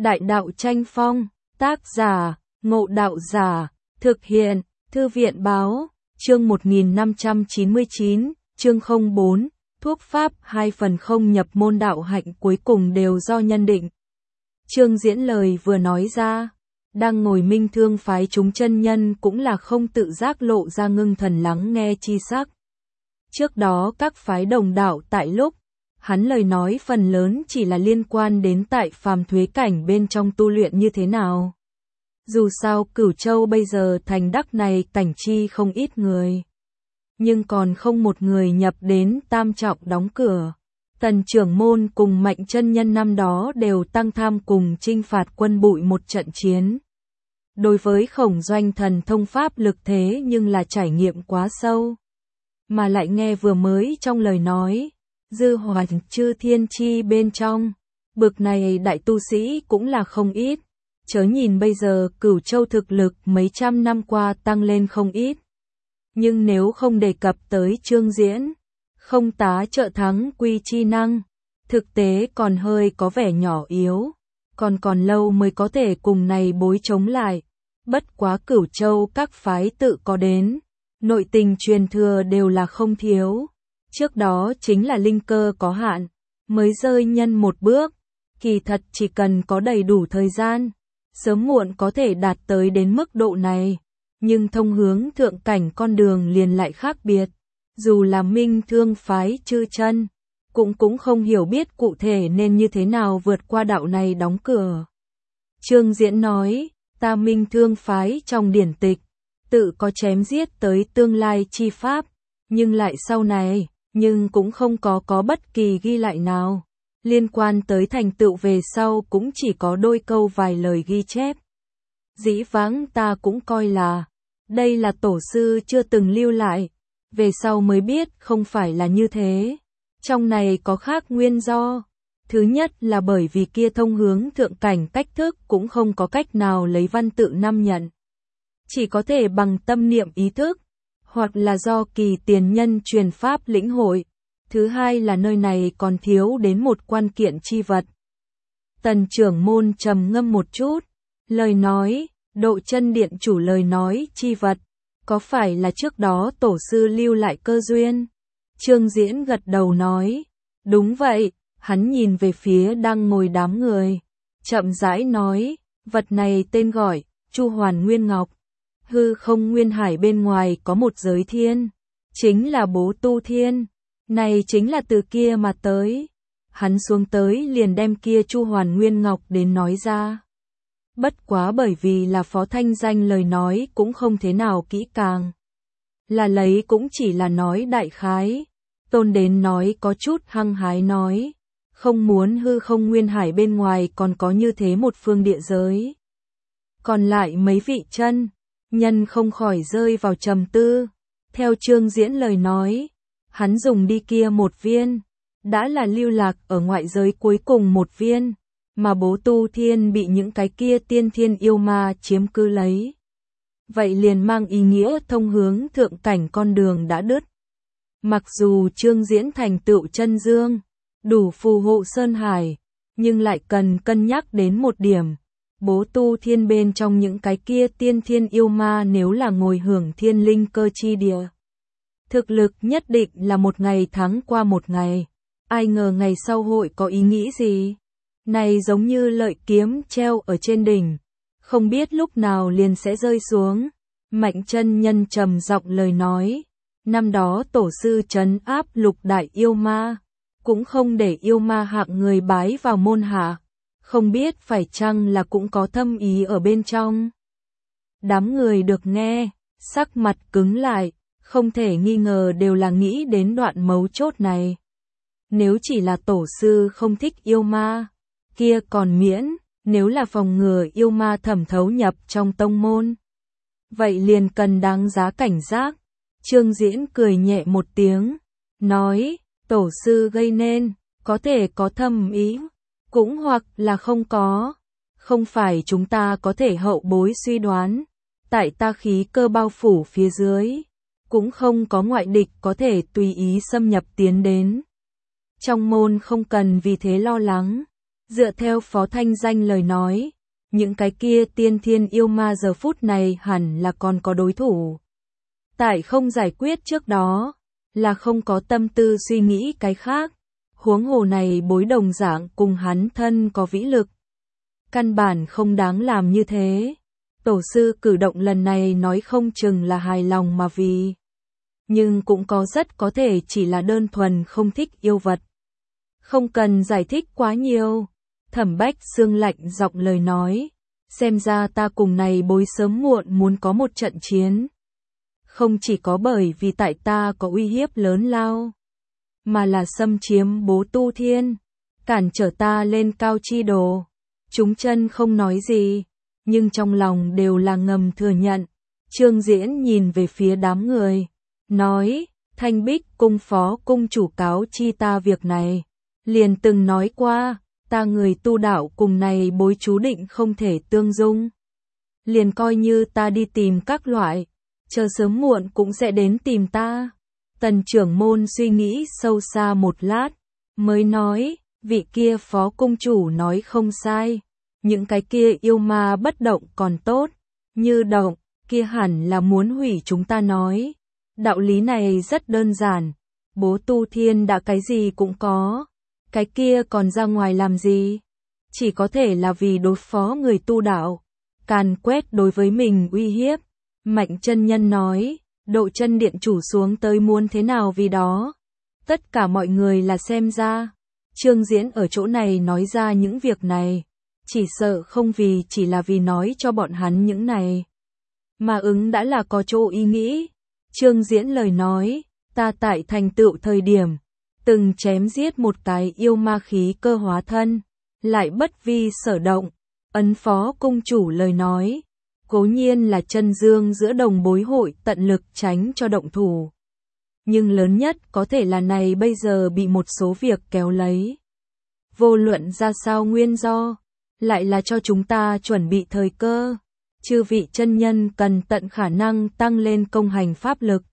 Đại đạo tranh phong, tác giả, Ngộ Đạo Giả, thực hiện, Thư viện báo, chương 1599, chương 04, thuốc pháp 2/0 nhập môn đạo hạnh cuối cùng đều do nhân định. Trương Diễn lời vừa nói ra, đang ngồi Minh Thương phái chúng chân nhân cũng là không tự giác lộ ra ngưng thần lắng nghe chi sắc. Trước đó các phái đồng đạo tại lúc, hắn lời nói phần lớn chỉ là liên quan đến tại phàm thuế cảnh bên trong tu luyện như thế nào. Dù sao Cửu Châu bây giờ thành đắc này cảnh chi không ít người. Nhưng còn không một người nhập đến tam trọng đóng cửa. Tần trưởng môn cùng Mạnh chân nhân năm đó đều tăng tham cùng chinh phạt quân bụi một trận chiến. Đối với Khổng Doanh thần thông pháp lực thế nhưng là trải nghiệm quá sâu. Mà lại nghe vừa mới trong lời nói, dư hoành chư thiên chi bên trong, bực này đại tu sĩ cũng là không ít. Chớ nhìn bây giờ Cửu Châu thực lực mấy trăm năm qua tăng lên không ít. Nhưng nếu không đề cập tới Trương Diễn, không tá trợ thắng quy chi năng, thực tế còn hơi có vẻ nhỏ yếu, còn lâu mới có thể cùng này bối chống lại. Bất quá Cửu Châu các phái tự có đến, nội tình truyền thừa đều là không thiếu. Trước đó chính là linh cơ có hạn, mới rơi nhân một bước, kỳ thật chỉ cần có đầy đủ thời gian, sớm muộn có thể đạt tới đến mức độ này. Nhưng thông hướng thượng cảnh con đường liền lại khác biệt. Dù là Minh Thương phái chư chân, cũng không hiểu biết cụ thể nên như thế nào vượt qua đạo này đóng cửa. Trương Diễn nói, ta Minh Thương phái trong điển tịch, tự có chém giết tới tương lai chi pháp, nhưng lại sau này, nhưng cũng không có bất kỳ ghi lại nào. Liên quan tới thành tựu về sau cũng chỉ có đôi câu vài lời ghi chép. Dĩ vãng ta cũng coi là, đây là tổ sư chưa từng lưu lại, về sau mới biết không phải là như thế. Trong này có khác nguyên do. Thứ nhất là bởi vì kia thông hướng thượng cảnh cách thức cũng không có cách nào lấy văn tự năm nhận. Chỉ có thể bằng tâm niệm ý thức, hoặc là do kỳ tiền nhân truyền pháp lĩnh hội. Thứ hai là nơi này còn thiếu đến một quan kiện chi vật. Tần trưởng môn trầm ngâm một chút, lời nói, Độ Chân điện chủ lời nói chi vật, có phải là trước đó tổ sư lưu lại cơ duyên? Trương Diễn gật đầu nói, đúng vậy. Hắn nhìn về phía đang ngồi đám người, chậm rãi nói, vật này tên gọi Chu Hoàn Nguyên Ngọc. Hư không nguyên hải bên ngoài có một giới thiên, chính là Bố Tu Thiên, này chính là từ kia mà tới. Hắn xuống tới liền đem kia Chu Hoàn Nguyên Ngọc đến nói ra. Bất quá bởi vì là phó thanh danh lời nói cũng không thế nào kỹ càng. Là lấy cũng chỉ là nói đại khái. Tôn đến nói có chút hăng hái nói, không muốn hư không nguyên hải bên ngoài còn có như thế một phương địa giới. Còn lại mấy vị chân nhân không khỏi rơi vào trầm tư. Theo Trương Diễn lời nói, hắn dùng đi kia một viên, đã là lưu lạc ở ngoại giới cuối cùng một viên, mà Bố Tu Thiên bị những cái kia tiên thiên yêu ma chiếm cư lấy. Vậy liền mang ý nghĩa thông hướng thượng cảnh con đường đã đứt. Mặc dù Trương Diễn thành tựu chân dương, đủ phù hộ Sơn Hải, nhưng lại cần cân nhắc đến một điểm. Bố Tu Thiên bên trong những cái kia tiên thiên yêu ma nếu là ngồi hưởng thiên linh cơ chi địa. Thực lực nhất định là một ngày thắng qua một ngày. Ai ngờ ngày sau hội có ý nghĩ gì? Này giống như lợi kiếm treo ở trên đỉnh, không biết lúc nào liền sẽ rơi xuống. Mạnh chân nhân trầm giọng lời nói, năm đó tổ sư trấn áp lục đại yêu ma, cũng không để yêu ma hạng người bái vào môn hạ, không biết phải chăng là cũng có thâm ý ở bên trong. Đám người được nghe, sắc mặt cứng lại, không thể nghi ngờ đều là nghĩ đến đoạn mấu chốt này. Nếu chỉ là tổ sư không thích yêu ma, kia còn miễn, nếu là phòng ngừa yêu ma thẩm thấu nhập trong tông môn, vậy liền cần đáng giá cảnh giác. Trương Diễn cười nhẹ một tiếng, nói, tổ sư gây nên, có thể có thâm ý, cũng hoặc là không có. Không phải chúng ta có thể hậu bối suy đoán, tại ta khí cơ bao phủ phía dưới, cũng không có ngoại địch có thể tùy ý xâm nhập tiến đến. Trong môn không cần vì thế lo lắng. Dựa theo Phó Thanh Danh lời nói, những cái kia tiên thiên yêu ma giờ phút này hẳn là còn có đối thủ. Tại không giải quyết trước đó, là không có tâm tư suy nghĩ cái khác, huống hồ này bối đồng dạng cùng hắn thân có vĩ lực. Căn bản không đáng làm như thế. Tổ sư cử động lần này nói không chừng là hài lòng mà vì. Nhưng cũng có rất có thể chỉ là đơn thuần không thích yêu vật. Không cần giải thích quá nhiều. Thẩm Bách Xương lạnh giọng lời nói. Xem ra ta cùng này bối sớm muộn muốn có một trận chiến. Không chỉ có bởi vì tại ta có uy hiếp lớn lao, mà là xâm chiếm Bố Tu Thiên, cản trở ta lên cao chi đồ. Chúng chân không nói gì, nhưng trong lòng đều là ngầm thừa nhận. Trương Diễn nhìn về phía đám người, nói, Thanh Bích cung phó cung chủ cáo chi ta việc này. Liền từng nói qua, ta người tu đạo cùng này bối chú định không thể tương dung. Liền coi như ta đi tìm các loại, chờ sớm muộn cũng sẽ đến tìm ta. Tần trưởng môn suy nghĩ sâu xa một lát, mới nói, vị kia phó cung chủ nói không sai. Những cái kia yêu ma bất động còn tốt, như động, kia hẳn là muốn hủy chúng ta nói. Đạo lý này rất đơn giản, Bố Tu Thiên đã cái gì cũng có, cái kia còn ra ngoài làm gì? Chỉ có thể là vì đối phó người tu đạo, càn quét đối với mình uy hiếp. Mạnh chân nhân nói, Độ Chân điện chủ xuống tới muốn thế nào vì đó. Tất cả mọi người là xem ra, Trương Diễn ở chỗ này nói ra những việc này, chỉ sợ không vì chỉ là vì nói cho bọn hắn những này, mà ứng đã là có chỗ ý nghĩ. Trương Diễn lời nói, ta tại thành tựu thời điểm, từng chém giết một cái yêu ma khí cơ hóa thân, lại bất vi sở động. Ấn phó cung chủ lời nói, cố nhiên là chân dương giữa đồng bối hội tận lực tránh cho động thủ. Nhưng lớn nhất có thể là này bây giờ bị một số việc kéo lấy. Vô luận ra sao nguyên do, lại là cho chúng ta chuẩn bị thời cơ. Chư vị chân nhân cần tận khả năng tăng lên công hành pháp lực.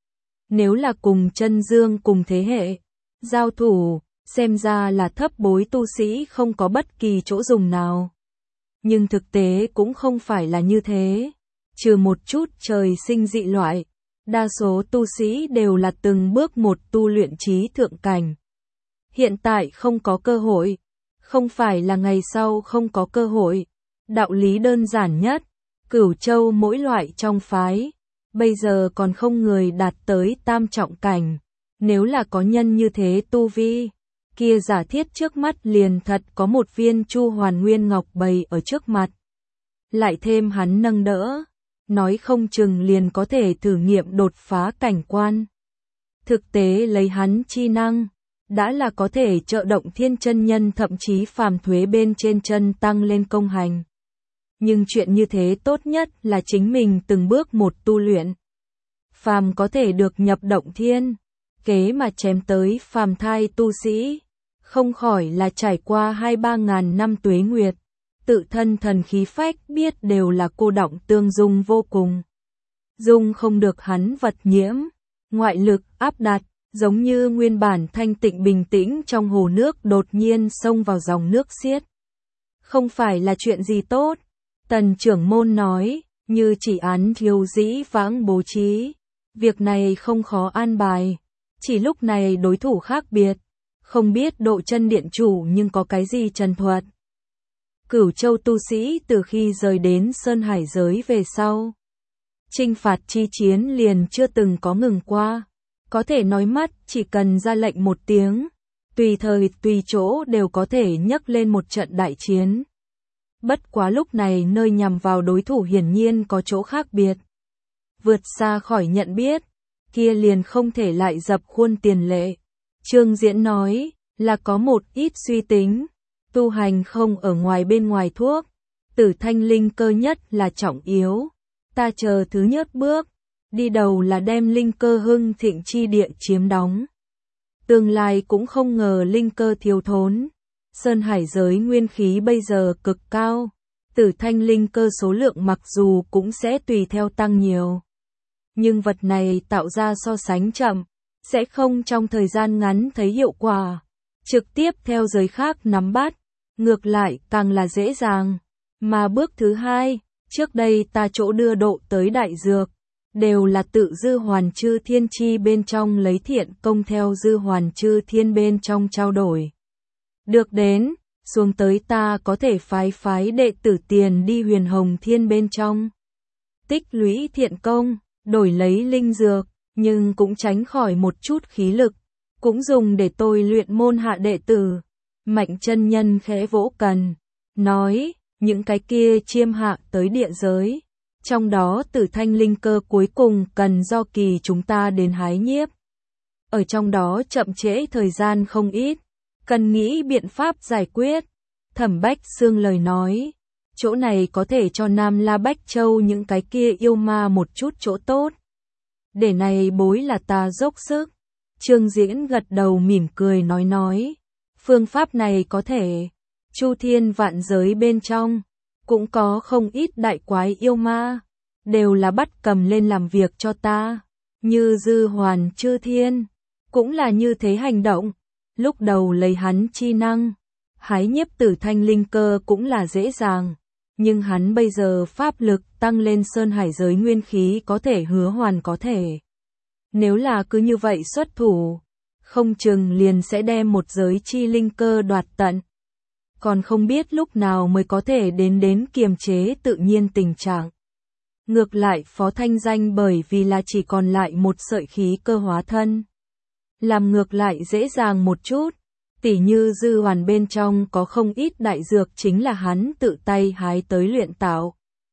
Nếu là cùng chân dương cùng thế hệ, giao thủ, xem ra là thấp bối tu sĩ không có bất kỳ chỗ dùng nào. Nhưng thực tế cũng không phải là như thế. Trừ một chút trời sinh dị loại, đa số tu sĩ đều là từng bước một tu luyện trí thượng cảnh. Hiện tại không có cơ hội, không phải là ngày sau không có cơ hội. Đạo lý đơn giản nhất, Cửu Châu mỗi loại trong phái, bây giờ còn không người đạt tới tam trọng cảnh. Nếu là có nhân như thế tu vi, kia giả thiết trước mắt liền thật có một viên Chu Hoàn Nguyên Ngọc bày ở trước mặt. Lại thêm hắn nâng đỡ, nói không chừng liền có thể thử nghiệm đột phá cảnh quan. Thực tế lấy hắn chi năng, đã là có thể trợ động thiên chân nhân thậm chí phàm thuế bên trên chân tăng lên công hành. Nhưng chuyện như thế tốt nhất là chính mình từng bước một tu luyện. Phàm có thể được nhập động thiên, kế mà chém tới phàm thai tu sĩ, không khỏi là trải qua 2-3 ngàn năm tuế nguyệt, tự thân thần khí phách biết đều là cô đọng tương dung vô cùng. Dung không được hắn vật nhiễm, ngoại lực áp đặt, giống như nguyên bản thanh tịnh bình tĩnh trong hồ nước đột nhiên xông vào dòng nước xiết. Không phải là chuyện gì tốt, Tần trưởng môn nói, như chỉ án thiếu dĩ vãng bố trí. Việc này không khó an bài, chỉ lúc này đối thủ khác biệt, không biết Độ Chân điện chủ nhưng có cái gì trần thuật. Cửu Châu tu sĩ từ khi rời đến Sơn Hải giới về sau, chinh phạt chi chiến liền chưa từng có ngừng qua, có thể nói mắt chỉ cần ra lệnh một tiếng, tùy thời tùy chỗ đều có thể nhấc lên một trận đại chiến. Bất quá lúc này nơi nhằm vào đối thủ hiển nhiên có chỗ khác biệt. Vượt xa khỏi nhận biết, kia liền không thể lại dập khuôn tiền lệ. Trương Diễn nói, là có một ít suy tính, tu hành không ở ngoài bên ngoài thuốc, tử thanh linh cơ nhất là trọng yếu. Ta chờ thứ nhất bước, đi đầu là đem linh cơ hưng thịnh chi địa chiếm đóng. Tương lai cũng không ngờ linh cơ thiếu thốn. Sơn Hải giới nguyên khí bây giờ cực cao, tử thanh linh cơ số lượng mặc dù cũng sẽ tùy theo tăng nhiều. Nhưng vật này tạo ra so sánh chậm, sẽ không trong thời gian ngắn thấy hiệu quả. Trực tiếp theo giới khác nắm bắt, ngược lại càng là dễ dàng. Mà bước thứ hai, trước đây ta chỗ đưa độ tới đại dược, đều là tự Dư Hoàn Chư Thiên chi bên trong lấy thiện công theo Dư Hoàn Chư Thiên bên trong trao đổi. Được đến, xuống tới ta có thể phái đệ tử tiền đi Huyền Hồng Thiên bên trong. Tích lũy thiện công, đổi lấy linh dược, nhưng cũng tránh khỏi một chút khí lực, cũng dùng để tôi luyện môn hạ đệ tử. Mạnh chân nhân khẽ vỗ cần, nói, những cái kia chiêm hạ tới địa giới, trong đó tử thanh linh cơ cuối cùng cần do kỳ chúng ta đến hái nhiếp. Ở trong đó chậm trễ thời gian không ít, cần nghĩ biện pháp giải quyết. Thẩm Bách Xương lời nói, chỗ này có thể cho Nam La Bách Châu những cái kia yêu ma một chút chỗ tốt. Để này bối là ta dốc sức. Trương Diễn gật đầu mỉm cười nói, phương pháp này có thể, Chu Thiên vạn giới bên trong, cũng có không ít đại quái yêu ma, đều là bắt cầm lên làm việc cho ta, như Dư Hoàn Chư Thiên, cũng là như thế hành động, lúc đầu lấy hắn chi năng, hái nhiếp tử thanh linh cơ cũng là dễ dàng, nhưng hắn bây giờ pháp lực tăng lên sơn hải giới nguyên khí có thể hứa hoàn có thể. Nếu là cứ như vậy xuất thủ, không chừng liền sẽ đem một giới chi linh cơ đoạt tận. Còn không biết lúc nào mới có thể đến kiềm chế tự nhiên tình trạng. Ngược lại Phó Thanh Danh bởi vì là chỉ còn lại một sợi khí cơ hóa thân. Làm ngược lại dễ dàng một chút, tỉ như Dư Hoàn bên trong có không ít đại dược chính là hắn tự tay hái tới luyện tạo.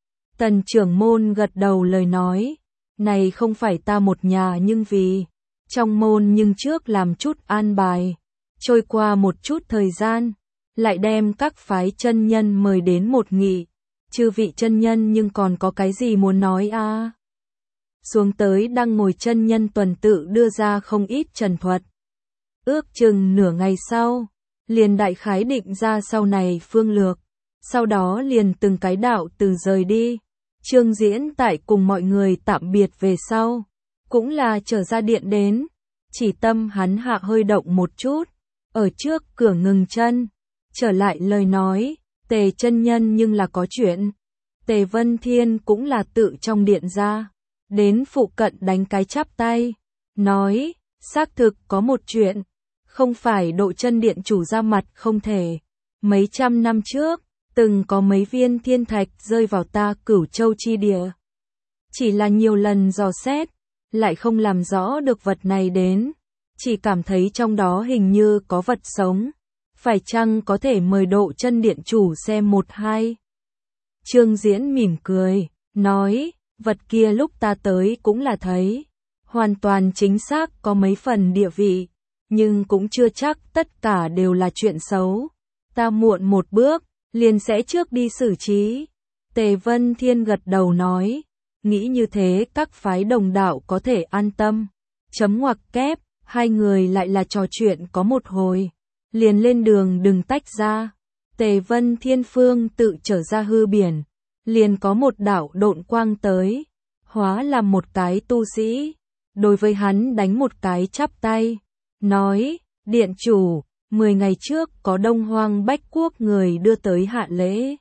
Tần trưởng môn gật đầu lời nói, này không phải ta một nhà nhưng vì, trong môn nhưng trước làm chút an bài, trôi qua một chút thời gian, lại đem các phái chân nhân mời đến một nghị, chư vị chân nhân nhưng còn có cái gì muốn nói à? Xuống tới đang ngồi chân nhân tuần tự đưa ra không ít trần thuật. Ước chừng nửa ngày sau, liền đại khái định ra sau này phương lược, sau đó liền từng cái đạo từ rời đi. Trương Diễn tại cùng mọi người tạm biệt về sau, cũng là trở ra điện đến, chỉ tâm hắn hạ hơi động một chút, ở trước cửa ngừng chân, trở lại lời nói, Tề chân nhân nhưng là có chuyện. Tề Vân Thiên cũng là tự trong điện ra, đến phụ cận đánh cái chắp tay, nói, xác thực có một chuyện, không phải Độ Chân điện chủ ra mặt không thể, mấy trăm năm trước, từng có mấy viên thiên thạch rơi vào ta Cửu Châu chi địa. Chỉ là nhiều lần dò xét, lại không làm rõ được vật này đến, chỉ cảm thấy trong đó hình như có vật sống, phải chăng có thể mời Độ Chân điện chủ xem một hai. Trương Diễn mỉm cười, nói, vật kia lúc ta tới cũng là thấy, hoàn toàn chính xác có mấy phần địa vị, nhưng cũng chưa chắc tất cả đều là chuyện xấu. Ta muộn một bước, liền sẽ trước đi xử trí. Tề Vân Thiên gật đầu nói, nghĩ như thế các phái đồng đạo có thể an tâm. Chấm ngoặc kép, hai người lại là trò chuyện có một hồi, liền lên đường đừng tách ra. Tề Vân Thiên phương tự trở ra hư biển, liền có một đạo độn quang tới, hóa làm một cái tu sĩ, đối với hắn đánh một cái chắp tay, nói, điện chủ, 10 ngày trước có Đông Hoang Bách Quốc người đưa tới hạ lễ.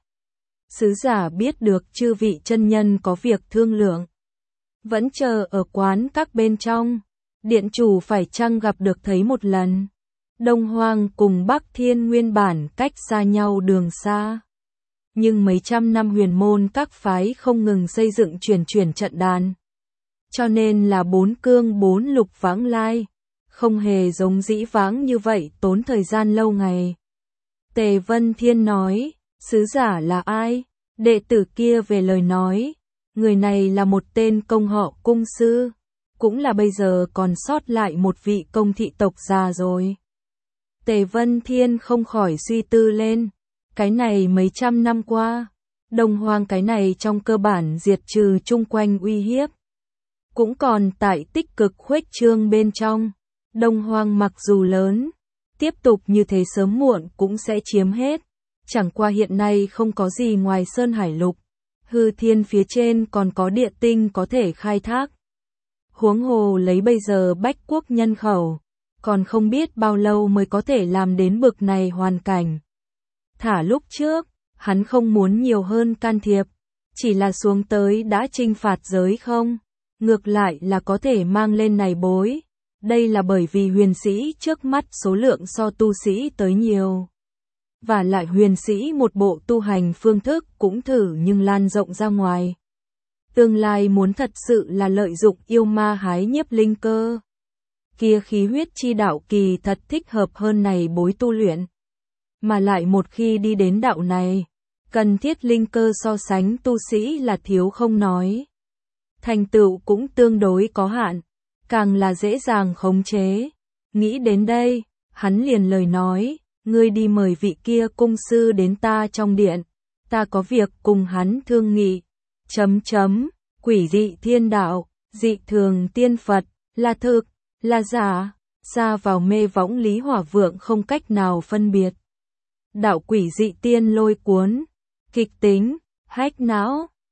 Sứ giả biết được chư vị chân nhân có việc thương lượng, vẫn chờ ở quán các bên trong, điện chủ phải chăng gặp được thấy một lần. Đông Hoang cùng Bắc Thiên nguyên bản cách xa nhau đường xa, nhưng mấy trăm năm huyền môn các phái không ngừng xây dựng chuyển trận đàn, cho nên là bốn cương bốn lục vãng lai, không hề giống dĩ vãng như vậy tốn thời gian lâu ngày. Tề Vân Thiên nói, sứ giả là ai? Đệ tử kia về lời nói, người này là một tên công họ cung sư, cũng là bây giờ còn sót lại một vị công thị tộc già rồi. Tề Vân Thiên không khỏi suy tư lên, cái này mấy trăm năm qua, Đông Hoang cái này trong cơ bản diệt trừ chung quanh uy hiếp, cũng còn tại tích cực khuếch trương bên trong. Đông Hoang mặc dù lớn, tiếp tục như thế sớm muộn cũng sẽ chiếm hết, chẳng qua hiện nay không có gì ngoài Sơn Hải Lục, hư thiên phía trên còn có địa tinh có thể khai thác. Huống hồ lấy bây giờ Bách Quốc nhân khẩu, còn không biết bao lâu mới có thể làm đến bực này hoàn cảnh. Thả lúc trước, hắn không muốn nhiều hơn can thiệp, chỉ là xuống tới đã trinh phạt giới không, ngược lại là có thể mang lên này bối. Đây là bởi vì huyền sĩ trước mắt số lượng so tu sĩ tới nhiều. Và lại huyền sĩ một bộ tu hành phương thức cũng thử nhưng lan rộng ra ngoài. Tương lai muốn thật sự là lợi dụng yêu ma hái nhiếp linh cơ. Kia khí huyết chi đạo kỳ thật thích hợp hơn này bối tu luyện. Mà lại một khi đi đến đạo này, cần thiết linh cơ so sánh tu sĩ là thiếu không nói. Thành tựu cũng tương đối có hạn, càng là dễ dàng khống chế. Nghĩ đến đây, hắn liền lời nói, ngươi đi mời vị kia cung sư đến ta trong điện, ta có việc cùng hắn thương nghị. Quỷ dị thiên đạo, dị thường tiên Phật, là thực, là giả, xa vào mê võng Lý Hỏa Vượng không cách nào phân biệt. Đạo quỷ dị tiên lôi cuốn, kịch tính, hách não,